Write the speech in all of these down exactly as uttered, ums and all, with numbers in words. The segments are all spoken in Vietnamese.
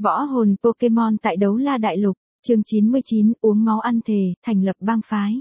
Võ hồn Pokemon tại Đấu La Đại Lục, chương chín mươi chín, uống máu ăn thề, thành lập bang phái.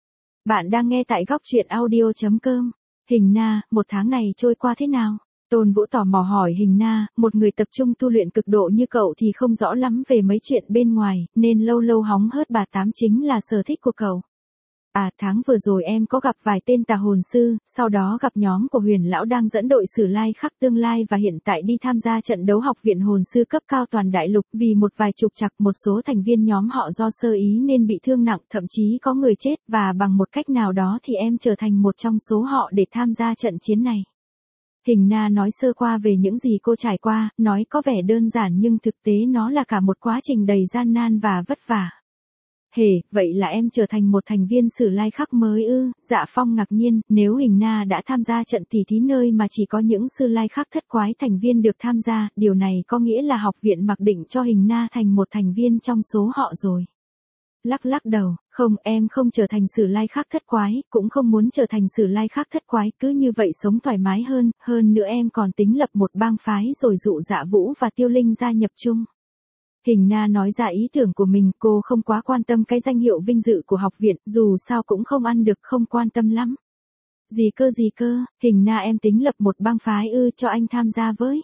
Bạn đang nghe tại góc truyện audio chấm com. Hình Na, một tháng này trôi qua thế nào? Tôn Vũ tò mò hỏi Hình Na, một người tập trung tu luyện cực độ như cậu thì không rõ lắm về mấy chuyện bên ngoài, nên lâu lâu hóng hớt bà tám chính là sở thích của cậu. À, tháng vừa rồi em có gặp vài tên tà hồn sư, sau đó gặp nhóm của Huyền Lão đang dẫn đội Sử Lai Khắc Tương Lai và hiện tại đi tham gia trận đấu học viện hồn sư cấp cao toàn đại lục. Vì một vài trục trặc một số thành viên nhóm họ do sơ ý nên bị thương nặng, thậm chí có người chết, và bằng một cách nào đó thì em trở thành một trong số họ để tham gia trận chiến này. Hình Na nói sơ qua về những gì cô trải qua, nói có vẻ đơn giản nhưng thực tế nó là cả một quá trình đầy gian nan và vất vả. Hề, vậy là em trở thành một thành viên Sử Lai Khắc mới ư? Dạ Phong ngạc nhiên, nếu Hình Na đã tham gia trận tỉ thí nơi mà chỉ có những Sử Lai Khắc thất quái thành viên được tham gia, điều này có nghĩa là học viện mặc định cho Hình Na thành một thành viên trong số họ rồi. Lắc lắc đầu, không, em không trở thành Sử Lai Khắc thất quái, cũng không muốn trở thành Sử Lai Khắc thất quái, cứ như vậy sống thoải mái hơn, hơn nữa em còn tính lập một bang phái rồi dụ Dạ Vũ và Tiêu Linh gia nhập chung. Hình Na nói ra ý tưởng của mình, cô không quá quan tâm cái danh hiệu vinh dự của học viện, dù sao cũng không ăn được, không quan tâm lắm. Gì cơ gì cơ, Hình Na em tính lập một bang phái ư, cho anh tham gia với.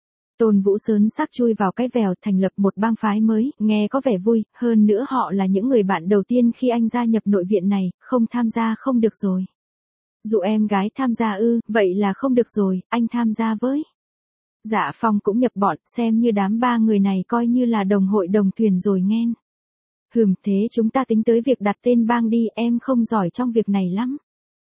Tôn Vũ sớn sắc chui vào cái vèo, thành lập một bang phái mới, nghe có vẻ vui, hơn nữa họ là những người bạn đầu tiên khi anh gia nhập nội viện này, không tham gia không được rồi. Dụ em gái tham gia ư, vậy là không được rồi, anh tham gia với. Dạ Phong cũng nhập bọn, xem như đám ba người này coi như là đồng hội đồng thuyền rồi nghen. Hừm, thế chúng ta tính tới việc đặt tên bang đi, em không giỏi trong việc này lắm.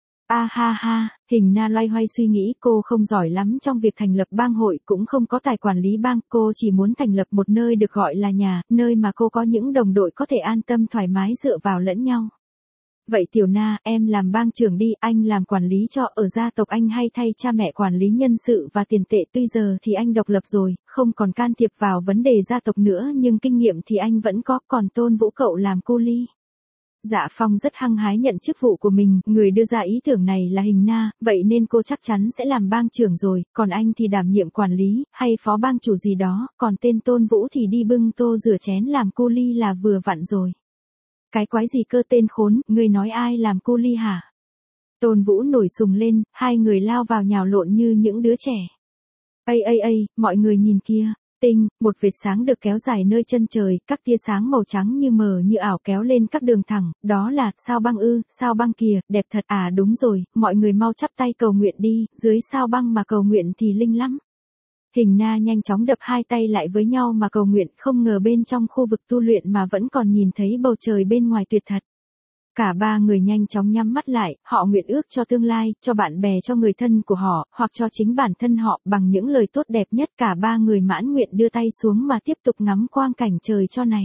A ha ha, Hình Na loay hoay suy nghĩ, cô không giỏi lắm trong việc thành lập bang hội, cũng không có tài quản lý bang, cô chỉ muốn thành lập một nơi được gọi là nhà, nơi mà cô có những đồng đội có thể an tâm thoải mái dựa vào lẫn nhau. Vậy Tiểu Na, em làm bang trưởng đi, anh làm quản lý cho, ở gia tộc anh hay thay cha mẹ quản lý nhân sự và tiền tệ, tuy giờ thì anh độc lập rồi, không còn can thiệp vào vấn đề gia tộc nữa, nhưng kinh nghiệm thì anh vẫn có, còn Tôn Vũ cậu làm cu li. Dạ Phong rất hăng hái nhận chức vụ của mình, người đưa ra ý tưởng này là Hình Na, vậy nên cô chắc chắn sẽ làm bang trưởng rồi, còn anh thì đảm nhiệm quản lý, hay phó bang chủ gì đó, còn tên Tôn Vũ thì đi bưng tô rửa chén làm cu li là vừa vặn rồi. Cái quái gì cơ, tên khốn, ngươi nói ai làm cu li hả? Tôn Vũ nổi sùng lên, hai người lao vào nhào lộn như những đứa trẻ. Ây ây ây, mọi người nhìn kia, tinh, một vệt sáng được kéo dài nơi chân trời, các tia sáng màu trắng như mờ như ảo kéo lên các đường thẳng, đó là, sao băng ư, sao băng kìa, đẹp thật, à đúng rồi, mọi người mau chắp tay cầu nguyện đi, dưới sao băng mà cầu nguyện thì linh lắm. Hình Na nhanh chóng đập hai tay lại với nhau mà cầu nguyện, không ngờ bên trong khu vực tu luyện mà vẫn còn nhìn thấy bầu trời bên ngoài tuyệt thật. Cả ba người nhanh chóng nhắm mắt lại, họ nguyện ước cho tương lai, cho bạn bè, cho người thân của họ, hoặc cho chính bản thân họ, bằng những lời tốt đẹp nhất. Cả ba người mãn nguyện đưa tay xuống mà tiếp tục ngắm quang cảnh trời cho này.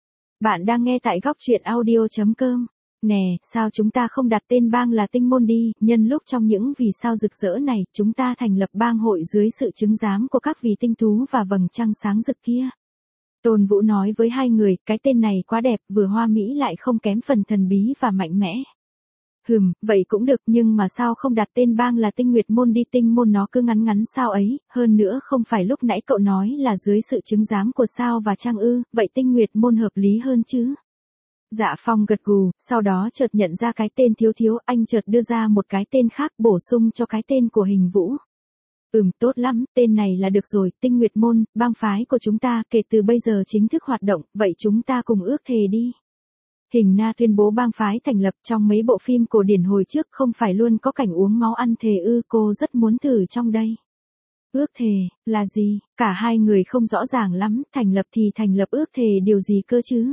Bạn đang nghe tại góc truyện audio chấm com. Nè, sao chúng ta không đặt tên bang là Tinh Môn đi, nhân lúc trong những vì sao rực rỡ này, chúng ta thành lập bang hội dưới sự chứng giám của các vì tinh thú và vầng trăng sáng rực kia. Tôn Vũ nói với hai người, cái tên này quá đẹp, vừa hoa mỹ lại không kém phần thần bí và mạnh mẽ. Hừm, vậy cũng được, nhưng mà sao không đặt tên bang là Tinh Nguyệt Môn đi, Tinh Môn nó cứ ngắn ngắn sao ấy, hơn nữa không phải lúc nãy cậu nói là dưới sự chứng giám của sao và trăng ư, vậy Tinh Nguyệt Môn hợp lý hơn chứ. Dạ Phong gật gù, sau đó chợt nhận ra cái tên thiếu thiếu, anh chợt đưa ra một cái tên khác bổ sung cho cái tên của Hình Vũ. Ừm, tốt lắm, tên này là được rồi, Tinh Nguyệt Môn, bang phái của chúng ta kể từ bây giờ chính thức hoạt động, vậy chúng ta cùng ước thề đi. Hình Na tuyên bố bang phái thành lập. Trong mấy bộ phim cổ điển hồi trước không phải luôn có cảnh uống máu ăn thề ư, cô rất muốn thử trong đây. Ước thề, là gì? Cả hai người không rõ ràng lắm, thành lập thì thành lập, ước thề điều gì cơ chứ?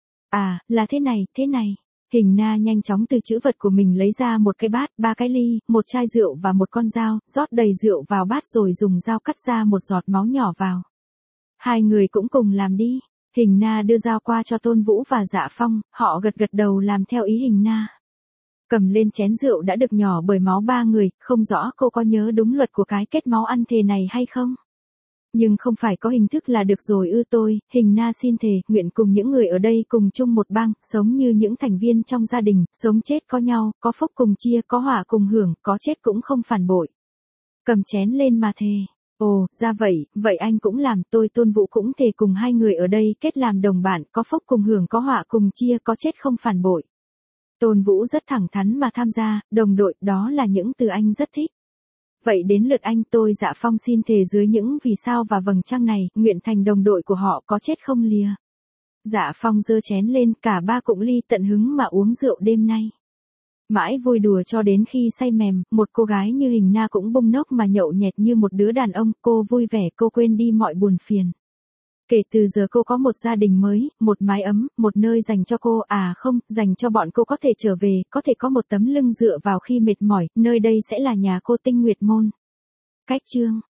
À, là thế này, thế này. Hình Na nhanh chóng từ trữ vật của mình lấy ra một cái bát, ba cái ly, một chai rượu và một con dao, rót đầy rượu vào bát rồi dùng dao cắt ra một giọt máu nhỏ vào. Hai người cũng cùng làm đi. Hình Na đưa dao qua cho Tôn Vũ và Dạ Phong, họ gật gật đầu làm theo ý Hình Na. Cầm lên chén rượu đã được nhỏ bởi máu ba người, không rõ cô có nhớ đúng luật của cái kết máu ăn thề này hay không? Nhưng không phải có hình thức là được rồi ư, tôi, Hình Na xin thề, nguyện cùng những người ở đây cùng chung một bang, sống như những thành viên trong gia đình, sống chết có nhau, có phúc cùng chia, có họa cùng hưởng, có chết cũng không phản bội. Cầm chén lên mà thề. Ồ, ra vậy, vậy anh cũng làm, tôi Tôn Vũ cũng thề cùng hai người ở đây kết làm đồng bạn, có phúc cùng hưởng có họa cùng chia, có chết không phản bội. Tôn Vũ rất thẳng thắn mà tham gia, đồng đội, đó là những từ anh rất thích. Vậy đến lượt anh, tôi Dạ Phong xin thề dưới những vì sao và vầng trăng này, nguyện thành đồng đội của họ, có chết không lìa. Dạ Phong giơ chén lên, cả ba cụng ly tận hứng mà uống rượu đêm nay. Mãi vui đùa cho đến khi say mềm, một cô gái như Hình Na cũng bung nốc mà nhậu nhẹt như một đứa đàn ông, cô vui vẻ, cô quên đi mọi buồn phiền. Kể từ giờ cô có một gia đình mới, một mái ấm, một nơi dành cho cô, à không, dành cho bọn cô có thể trở về, có thể có một tấm lưng dựa vào khi mệt mỏi, nơi đây sẽ là nhà cô Tinh Nguyệt Môn. Cách chương